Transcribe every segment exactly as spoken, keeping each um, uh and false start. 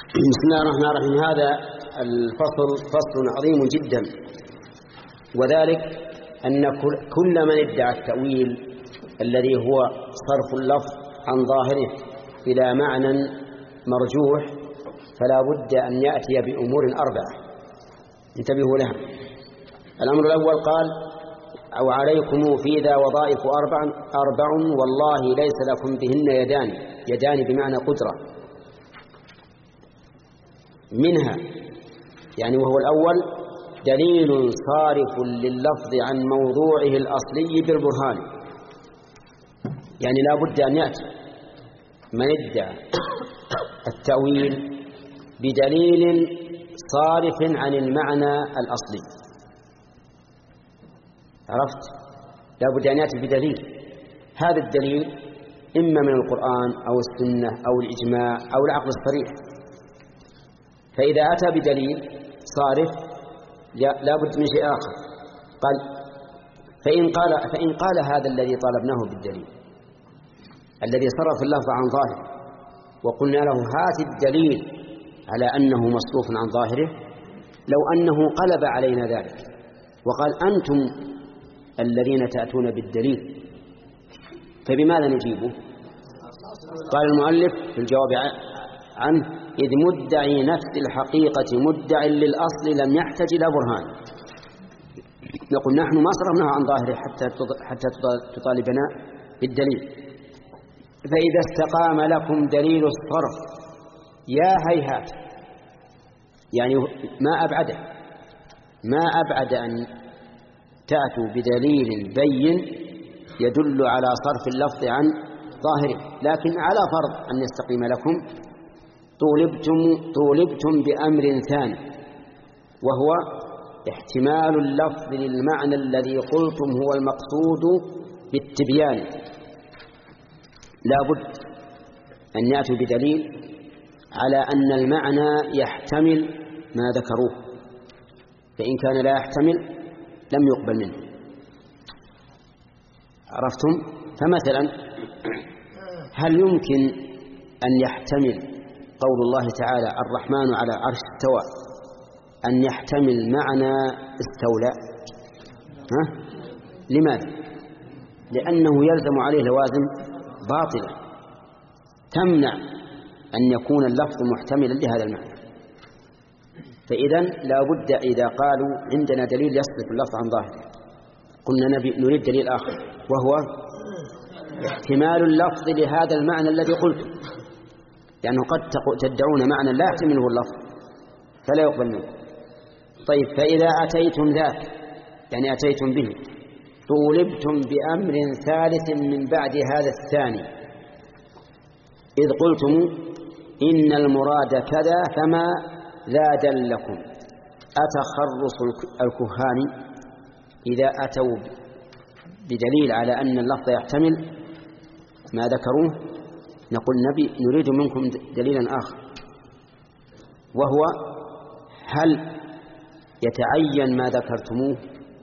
بسم الله الرحمن الرحيم. هذا الفصل فصل عظيم جدا، وذلك أن كل من ادعى التأويل الذي هو صرف اللفظ عن ظاهره إلى معنى مرجوح فلا بد أن يأتي بأمور أربعة انتبهوا لها. الأمر الأول قال: أو عليكم في ذا وظائف أربع أربع والله ليس لكم بهن يدان. يدان بمعنى قدرة. منها يعني وهو الأول دليل صارف لللفظ عن موضوعه الأصلي بالبرهان. يعني لا بد أن يأتي من ادعى التأويل بدليل صارف عن المعنى الأصلي. عرفت؟ لا بد أن يأتي بدليل. هذا الدليل إما من القرآن أو السنة أو الإجماع أو العقل الصريح. فإذا أتى بدليل صارف لا بد من شيء آخر. قال فإن قال فإن قال هذا الذي طالبناه بالدليل الذي صرف اللفظ عن ظاهره وقلنا له هات الدليل على أنه مصروف عن ظاهره، لو أنه قلب علينا ذلك وقال أنتم الذين تأتون بالدليل، فبماذا نجيبه؟ قال المؤلف في الجواب عنه: إذ مدعي نفس الحقيقة مدع للأصل لم يحتج إلى برهان. نقول نحن ما صرفناه عن ظاهره حتى حتى تطالبنا بالدليل. فإذا استقام لكم دليل الصرف يا هيهات، يعني ما أبعد ما أبعد أن تأتوا بدليل بين يدل على صرف اللفظ عن ظاهره، لكن على فرض أن يستقيم لكم طولبتم, طولبتم بأمر ثاني، وهو احتمال اللفظ للمعنى الذي قلتم هو المقصود بالتبيان. لا بد أن يأتوا بدليل على أن المعنى يحتمل ما ذكروه، فإن كان لا يحتمل لم يقبل منه. عرفتم؟ فمثلا هل يمكن أن يحتمل قول الله تعالى الرحمن على العرش استوى أن يحتمل معنى استولى؟ ها؟ لماذا؟ لأنه يلزم عليه لوازم باطلة تمنع أن يكون اللفظ محتملا لهذا المعنى. فإذا لا بد إذا قالوا عندنا دليل يصرف اللفظ عن ظاهره قلنا نريد دليل آخر، وهو احتمال اللفظ لهذا المعنى الذي قلته، لأنه قد تدعون معنى لا يحتمله اللفظ فلا يقبل منه. طيب فإذا أتيتم ذاك يعني أتيتم به طولبتم بأمر ثالث من بعد هذا الثاني، إذ قلتم إن المراد كذا فما لا دلكم. أتخرص الكهان إذا أتوا بدليل على أن اللفظ يحتمل ما ذكروه نقول نبي نريد منكم دليلا آخر، وهو هل يتعين ما ذكرتموه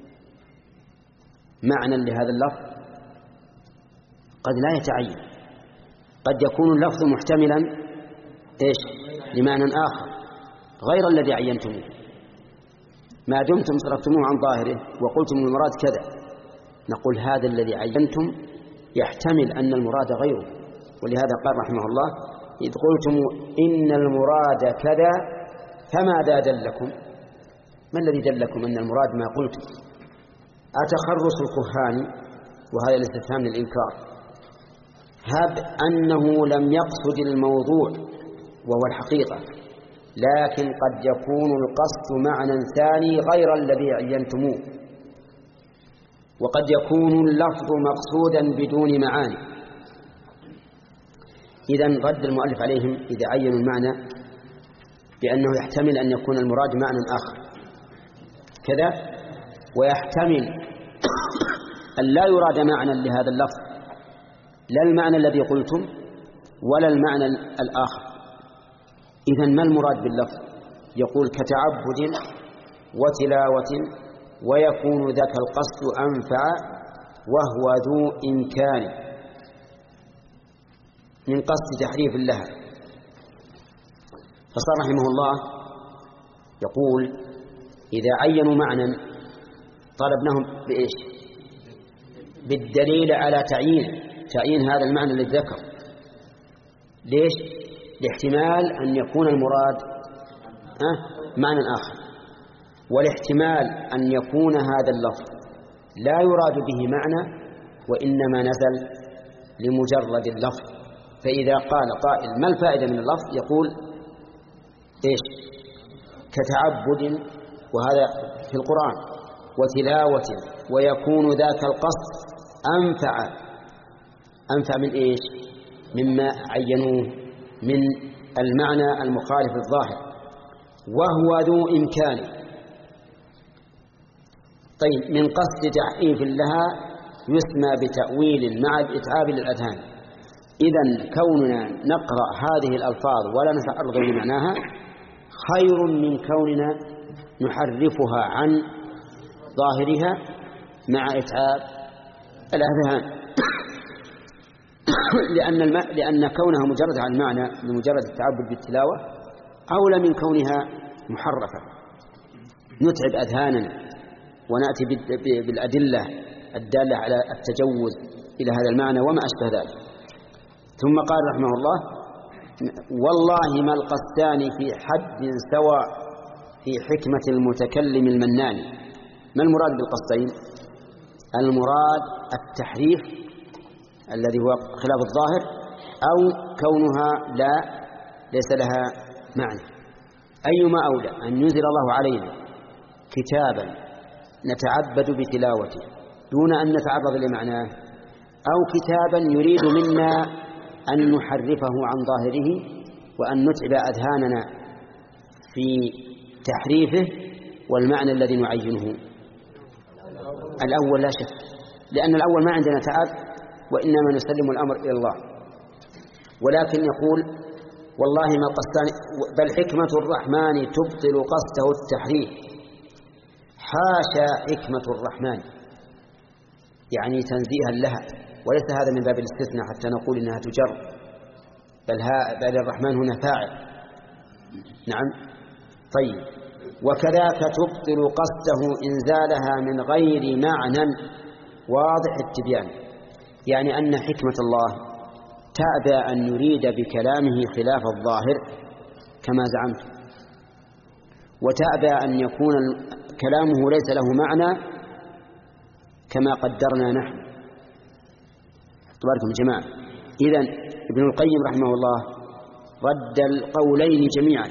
معنى لهذا اللفظ؟ قد لا يتعين، قد يكون اللفظ محتملا إيش لمعنى آخر غير الذي عينتموه. ما دمتم صرفتموه عن ظاهره وقلتم المراد كذا نقول هذا الذي عينتم يحتمل أن المراد غيره. ولهذا قال رحمه الله: إذ قلتم إن المراد كذا فماذا دلكم؟ ما الذي دلكم أن المراد ما قلتم؟ أتخرص الكهان، وهذا الاستفهام للإنكار، هب أنه لم يقصد الموضوع وهو الحقيقة، لكن قد يكون القصد معنى ثاني غير الذي عينتموه، وقد يكون اللفظ مقصودا بدون معاني. إذن رد المؤلف عليهم إذا عينوا المعنى بأنه يحتمل أن يكون المراد معنى آخر كذا، ويحتمل أن لا يراد معنى لهذا اللفظ لا المعنى الذي قلتم ولا المعنى الآخر. إذن ما المراد باللفظ؟ يقول كتعبد وتلاوة ويكون ذاك القصد أنفع وهو ذو إمكان من قصد تحريف لها. فصار رحمه الله يقول إذا عينوا معنى طلبناهم بإيش؟ بالدليل على تعيين تعيين هذا المعنى الذي ذكر. ليش؟ لاحتمال أن يكون المراد أه؟ معنى آخر، والاحتمال أن يكون هذا اللفظ لا يراد به معنى وإنما نزل لمجرد اللفظ. فإذا قال قائل ما الفائدة من اللفظ؟ يقول إيش؟ كتعبد، وهذا في القرآن، وتلاوة، ويكون ذاك القصد أنفع أنفع من إيش؟ مما عينوه من المعنى المخالف الظاهر، وهو ذو إمكان. طيب، من قصد تحقيق لها يسمى بتأويل مع الإتعاب للأذهان. إذن كوننا نقرأ هذه الألفاظ ولا نتعرض لمعناها خير من كوننا نحرفها عن ظاهرها مع إتعاب الأذهان. لأن الم... لأن كونها مجرد عن المعنى لمجرد التعبد بالتلاوة أولى من كونها محرفة نتعب أذهاننا ونأتي بالأدلة الدالة على التجوز إلى هذا المعنى وما أشبه ذلك. ثم قال رحمه الله: والله ما القصدان في حد سواء في حكمة المتكلم المنان. ما المراد بالقصدين؟ المراد التحريف الذي هو خلاف الظاهر، أو كونها لا ليس لها معنى. أيما أولى أن ينزل الله علينا كتابا نتعبد بتلاوته دون أن نتعرض لمعناه، أو كتابا يريد منا أن نحرفه عن ظاهره وأن نتعب أذهاننا في تحريفه والمعنى الذي نعينه؟ الأول لا شك، لأن الأول ما عندنا تعب وإنما نسلم الأمر إلى الله. ولكن يقول: والله ما القصدان، بل حكمة الرحمن تبطل قصده التحريف. حاشا حكمة الرحمن، يعني تنزيها لها، وليس هذا من باب الاستثناء حتى نقول إنها تجر، بل, بل الرحمن هنا فاعل. نعم. طيب، وكذاك تبطل قصده إنزالها من غير معنى واضح التبيان، يعني أن حكمة الله تأبى أن يريد بكلامه خلاف الظاهر كما زعمت، وتأبى أن يكون كلامه ليس له معنى كما قدرنا نحن. تباركم يا جماعة. إذن ابن القيم رحمه الله رد القولين جميعا.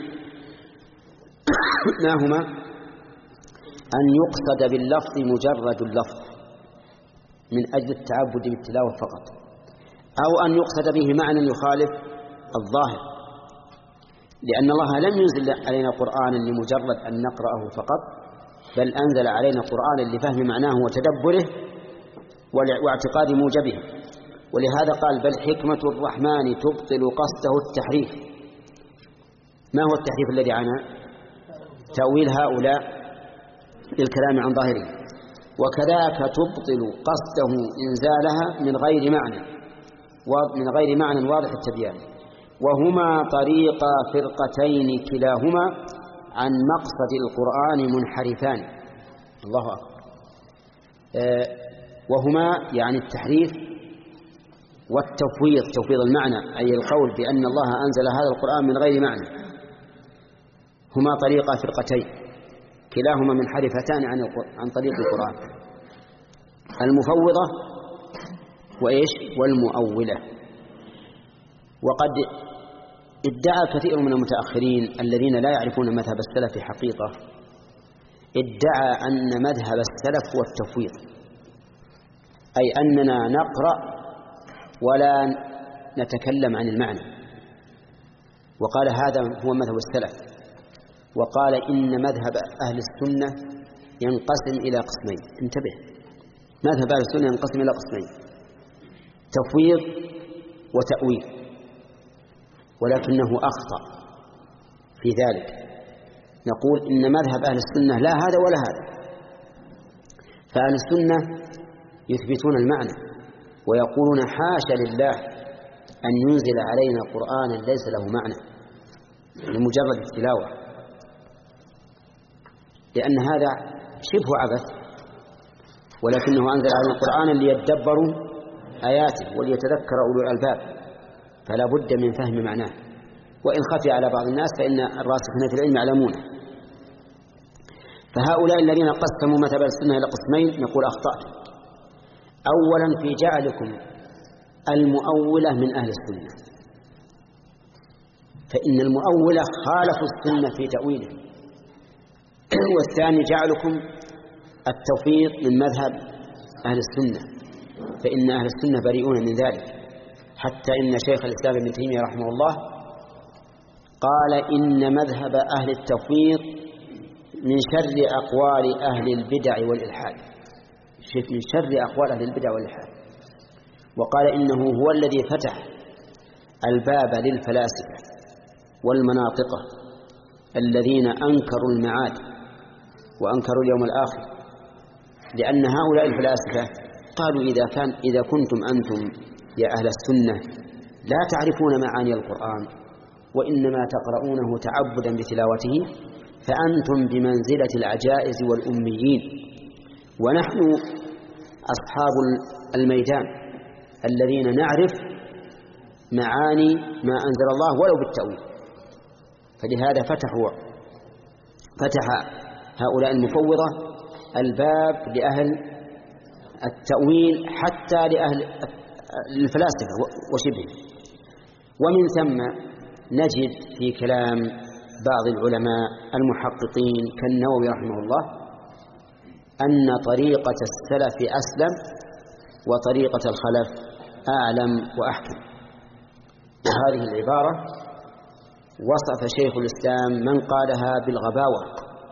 ما هما؟ أن يقصد باللفظ مجرد اللفظ من أجل التعبد بالتلاوة فقط، أو أن يقصد به معنى يخالف الظاهر، لأن الله لم ينزل علينا قرآنا لمجرد أن نقرأه فقط، بل أنزل علينا قرآنا لفهم معناه وتدبره واعتقاد موجبه. ولهذا قال: بل حكمة الرحمن تبطل قصده التحريف. ما هو التحريف الذي عناه؟ تأويل هؤلاء للكلام عن ظاهره. وكذاك تبطل قصده إنزالها من غير معنى من غير معنى واضح التبيان، وهما طريقا فرقتين كلاهما عن مقصد القرآن منحرفان. الله أكبر. أه وهما يعني التحريف والتفويض، تفويض المعنى، أي القول بأن الله أنزل هذا القرآن من غير معنى. هما طريقا فرقتين كلاهما منحرفتان عن عن طريق القرآن: المفوضة وإيش والمؤولة. وقد ادعى كثير من المتأخرين الذين لا يعرفون مذهب السلف حقيقة، ادعى أن مذهب السلف هو التفويض، أي أننا نقرأ ولا نتكلم عن المعنى. وقال هذا هو مذهب السلف. وقال إن مذهب أهل السنة ينقسم إلى قسمين. انتبه، مذهب أهل السنة ينقسم إلى قسمين: تفويض وتأويل. ولكنه أخطأ في ذلك. نقول إن مذهب أهل السنة لا هذا ولا هذا. فأهل السنة يثبتون المعنى ويقولون: حاشا لله أن ينزل علينا قرآنا ليس له معنى. لمجرد التلاوة، لأن هذا شبه عبث، ولكنه أنزل على القرآن ليدبروا آياته وليتذكر أولو الألباب، فلا بد من فهم معناه، وإن خفي على بعض الناس فإن الراسخين في العلم يعلمونه. فهؤلاء الذين قسموا مذهب السنة إلى قسمين نقول أخطأتم. أولا في جعلكم المؤولة من أهل السنة، فإن المؤولة خالفوا السنة في تأويله. والثاني جعلكم التوفيق من مذهب أهل السنة، فإن أهل السنة بريئون من ذلك، حتى إن شيخ الإسلام ابن تيمية رحمه الله قال إن مذهب أهل التوفيق من شر أقوال أهل البدع والإلحاد، من شر أقوال أهل البدع والإلحاد. وقال إنه هو الذي فتح الباب للفلاسفة والمناطقة الذين أنكروا المعاد وأنكروا اليوم الآخر، لأن هؤلاء الفلاسفة قالوا إذا كان إذا كنتم أنتم يا أهل السنة لا تعرفون معاني القرآن وإنما تقرؤونه تعبدا بتلاوته، فأنتم بمنزلة العجائز والأميين، ونحن أصحاب الميدان الذين نعرف معاني ما أنزل الله ولو بالتأويل. فلهذا فتحوا فتح هؤلاء المفوضة الباب لأهل التأويل حتى لأهل الفلاسفة وشبه. ومن ثم نجد في كلام بعض العلماء المحققين كالنووي رحمه الله أن طريقة السلف أسلم وطريقة الخلف أعلم وأحكم. وهذه العبارة وصف شيخ الإسلام من قالها بالغباوة،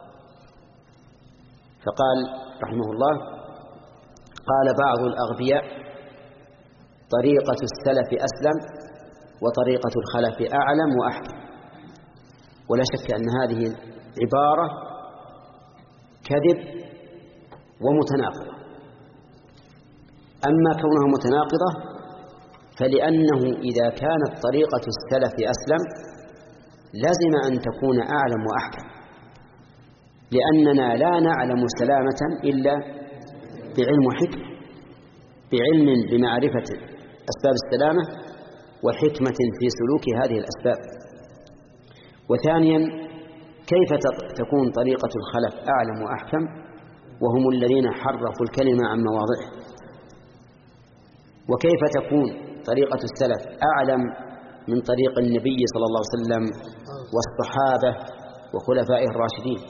فقال رحمه الله: قال بعض الأغبياء طريقة السلف أسلم وطريقة الخلف أعلم وأحكم. ولا شك أن هذه عبارة كذب ومتناقضة. أما كونها متناقضة فلأنه إذا كانت طريقة السلف أسلم لازم أن تكون أعلم وأحكم، لأننا لا نعلم سلامة إلا بعلم وحكمة، بعلم بمعرفة أسباب السلامة وحكمة في سلوك هذه الأسباب. وثانيا كيف تكون طريقة الخلف أعلم وأحكم وهم الذين حرفوا الكلمة عن مواضعه؟ وكيف تكون طريقة السلف أعلم من طريق النبي صلى الله عليه وسلم والصحابة وخلفائه الراشدين؟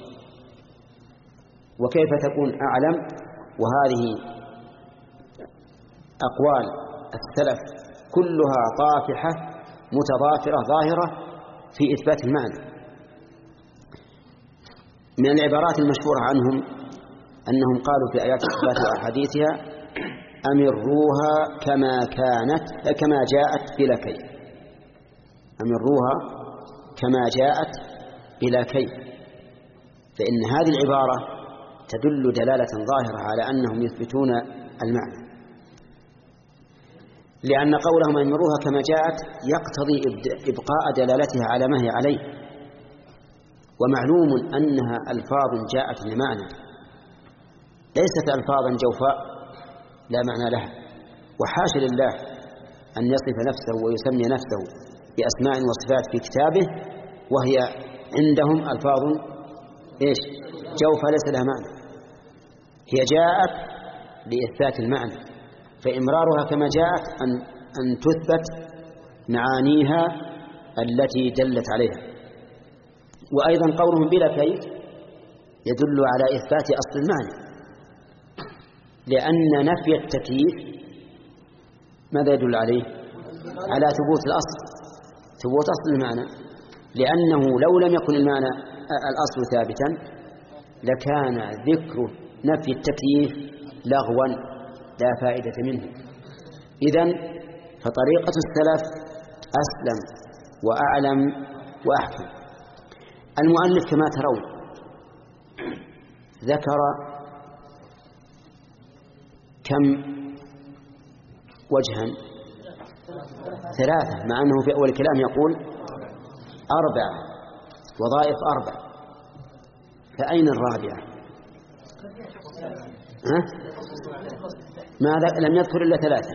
وكيف تكون أعلم وهذه أقوال السلف كلها طافحة متضافرة ظاهرة في إثبات المعنى؟ من العبارات المشهورة عنهم أنهم قالوا في آيات الصفات وأحاديثها: أمروها كما كانت كما جاءت بلا كيف، أمروها كما جاءت بلا كيف. فإن هذه العبارة تدل دلالة ظاهرة على أنهم يثبتون المعنى، لأن قولهم أمروها كما جاءت يقتضي إبقاء دلالتها على ما هي عليه، ومعلوم أنها ألفاظ جاءت لمعنى، ليست ألفاظا جوفاء لا معنى لها. وحاش لله أن يصف نفسه ويسمي نفسه بأسماء وصفات في كتابه وهي عندهم ألفاظ إيش؟ جوفاء ليس لها معنى. هي جاءت لإثبات المعنى، فإمرارها كما جاءت أن, أن تثبت معانيها التي دلت عليها. وأيضا قولهم بلا كيف يدل على إثبات أصل المعنى، لأن نفي التكييف ماذا يدل عليه؟ على ثبوت الأصل، ثبوت أصل المعنى، لأنه لو لم يكن المعنى الأصل ثابتا لكان ذكر نفي التكييف لغوا لا فائدة منه. إذن فطريقة السلف أسلم وأعلم وأحكم. المؤلف كما ترون ذكر كم وجها؟ ثلاثة، مع أنه في أول الكلام يقول أربعة، وظائف أربع، فأين الرابعة؟ ها؟ ماذا لم يذكر إلا ثلاثة.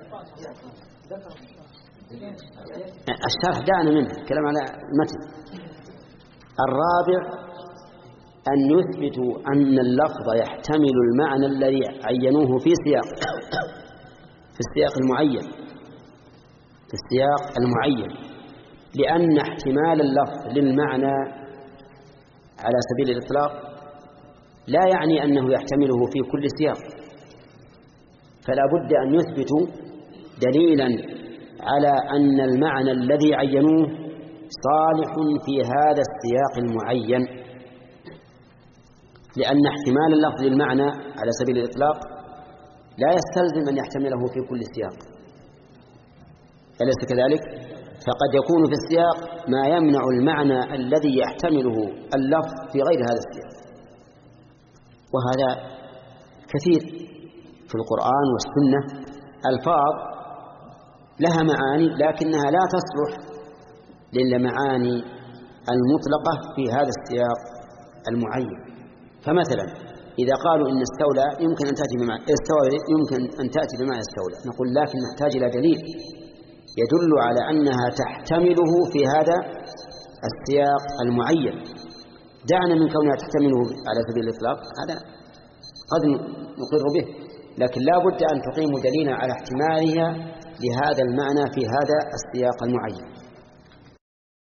الشرح دعنا منه كلام على المتن. الرابع أن يثبتوا أن اللفظ يحتمل المعنى الذي عينوه في سياق في السياق المعين في السياق المعين لأن احتمال اللفظ للمعنى على سبيل الإطلاق لا يعني أنه يحتمله في كل سياق، فلا بد أن يثبتوا دليلا على أن المعنى الذي عينوه صالح في هذا السياق المعين، لأن احتمال اللفظ للمعنى على سبيل الإطلاق لا يستلزم أن يحتمله في كل سياق، أليس كذلك؟ فقد يكون في السياق ما يمنع المعنى الذي يحتمله اللفظ في غير هذا السياق، وهذا كثير في القرآن والسنة، ألفاظ لها معاني لكنها لا تصلح للمعاني المطلقة في هذا السياق المعين. فمثلا إذا قالوا إن استولى يمكن أن تأتي بمعنى استوى يمكن أن تأتي بمعنى استولى، نقول لكن نحتاج إلى دليل يدل على أنها تحتمله في هذا السياق المعين. دعنا من كونها تحتمله على سبيل الإطلاق، هذا قد نقر به، لكن لا بد أن تقيم دليلا على احتمالها لهذا المعنى في هذا السياق المعين.